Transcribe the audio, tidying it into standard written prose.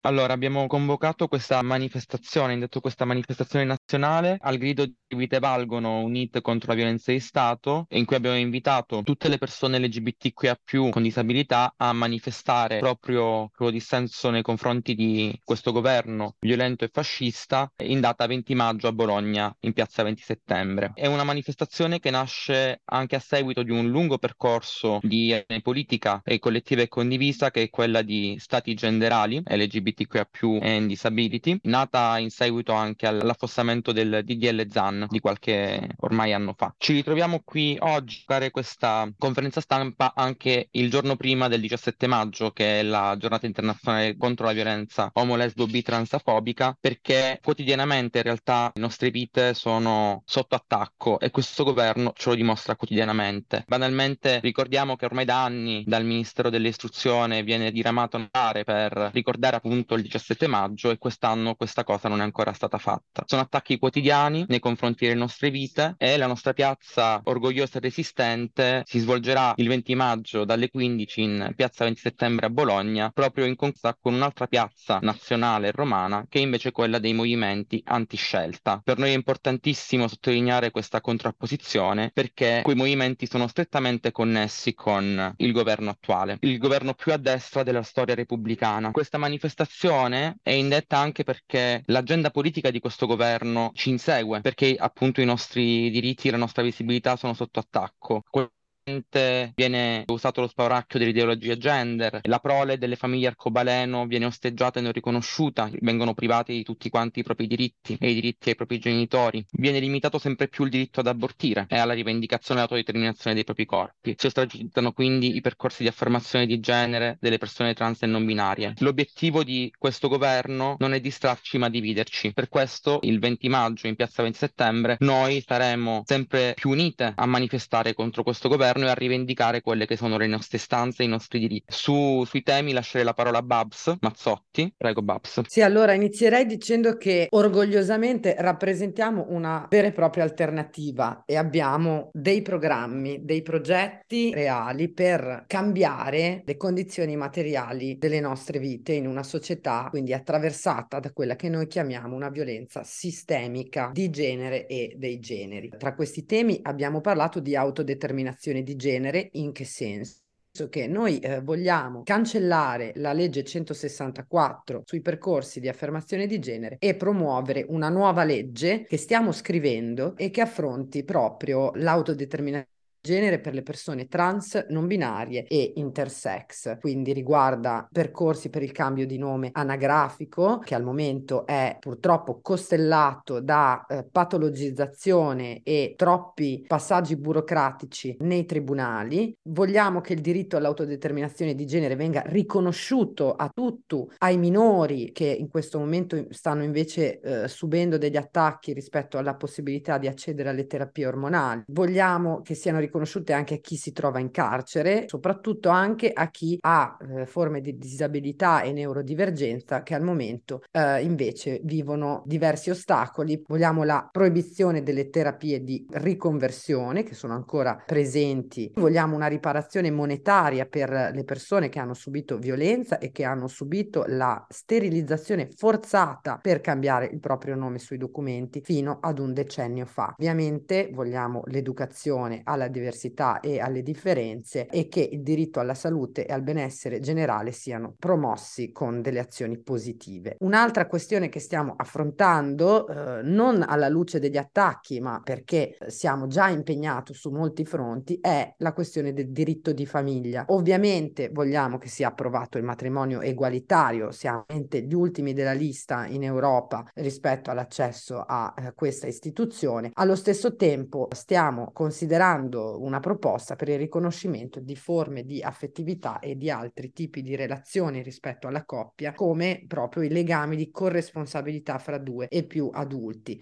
Allora, abbiamo convocato questa manifestazione, indetto questa manifestazione nazionale al grido di Vite Valgono, Unite contro la violenza di Stato, in cui abbiamo invitato tutte le persone LGBTQIA+ con disabilità a manifestare proprio dissenso nei confronti di questo governo violento e fascista in data 20 maggio a Bologna, in piazza 20 settembre. È una manifestazione che nasce anche a seguito di un lungo percorso di politica e collettiva e condivisa, che è quella di stati genderali LGBTQIA+ and disability, nata in seguito anche all'affossamento del DDL ZAN di qualche ormai anno fa. Ci ritroviamo qui oggi a fare questa conferenza stampa anche il giorno prima del 17 maggio, che è la giornata internazionale contro la violenza omo, lesbo, bi, transafobica, perché quotidianamente in realtà le nostre vite sono sotto attacco e questo governo ce lo dimostra quotidianamente. Banalmente ricordiamo che ormai da anni dal Ministero dell'Istruzione viene diramato un mare per ricordare appunto il 17 maggio e quest'anno questa cosa non è ancora stata fatta. Sono attacchi quotidiani nei confronti delle nostre vite e la nostra piazza orgogliosa e resistente si svolgerà il 20 maggio dalle 15 in piazza 20 settembre a Bologna, proprio in contatto con un'altra piazza nazionale romana che è invece quella dei movimenti antiscelta. Per noi è importantissimo sottolineare questa contrapposizione perché quei movimenti sono strettamente connessi con il governo attuale, il governo più a destra della storia repubblicana. Questa manifestazione è indetta anche perché l'agenda politica di questo governo ci insegue, perché appunto i nostri diritti e la nostra visibilità sono sotto attacco. Viene usato lo spauracchio dell'ideologia gender, la prole delle famiglie arcobaleno viene osteggiata e non riconosciuta, vengono privati di tutti quanti i propri diritti e i diritti ai propri genitori, viene limitato sempre più il diritto ad abortire e alla rivendicazione e autodeterminazione dei propri corpi. Si ostracizzano quindi i percorsi di affermazione di genere delle persone trans e non binarie. L'obiettivo di questo governo non è distrarci ma dividerci. Per questo il 20 maggio in piazza 20 settembre noi saremo sempre più unite a manifestare contro questo governo e a rivendicare quelle che sono le nostre istanze e i nostri diritti. Sui temi lascerei la parola a Babs Mazzotti. Prego, Babs. Sì, allora inizierei dicendo che orgogliosamente rappresentiamo una vera e propria alternativa e abbiamo dei programmi, dei progetti reali per cambiare le condizioni materiali delle nostre vite in una società quindi attraversata da quella che noi chiamiamo una violenza sistemica di genere e dei generi. Tra questi temi abbiamo parlato di autodeterminazione di genere. In che senso? Che noi vogliamo cancellare la legge 164 sui percorsi di affermazione di genere e promuovere una nuova legge che stiamo scrivendo e che affronti proprio l'autodeterminazione di genere per le persone trans, non binarie e intersex. Quindi riguarda percorsi per il cambio di nome anagrafico, che al momento è purtroppo costellato da patologizzazione e troppi passaggi burocratici nei tribunali. Vogliamo che il diritto all'autodeterminazione di genere venga riconosciuto a tutti, ai minori che in questo momento stanno invece subendo degli attacchi rispetto alla possibilità di accedere alle terapie ormonali. Vogliamo che siano riconosciute anche a chi si trova in carcere, soprattutto anche a chi ha forme di disabilità e neurodivergenza che al momento invece vivono diversi ostacoli. Vogliamo la proibizione delle terapie di riconversione che sono ancora presenti. Vogliamo una riparazione monetaria per le persone che hanno subito violenza e che hanno subito la sterilizzazione forzata per cambiare il proprio nome sui documenti fino ad un decennio fa. Ovviamente vogliamo l'educazione alla diversità e alle differenze e che il diritto alla salute e al benessere generale siano promossi con delle azioni positive. Un'altra questione che stiamo affrontando, non alla luce degli attacchi, ma perché siamo già impegnati su molti fronti, è la questione del diritto di famiglia. Ovviamente vogliamo che sia approvato il matrimonio egualitario, siamo gli ultimi della lista in Europa rispetto all'accesso a questa istituzione. Allo stesso tempo stiamo considerando una proposta per il riconoscimento di forme di affettività e di altri tipi di relazioni rispetto alla coppia, come proprio i legami di corresponsabilità fra due e più adulti.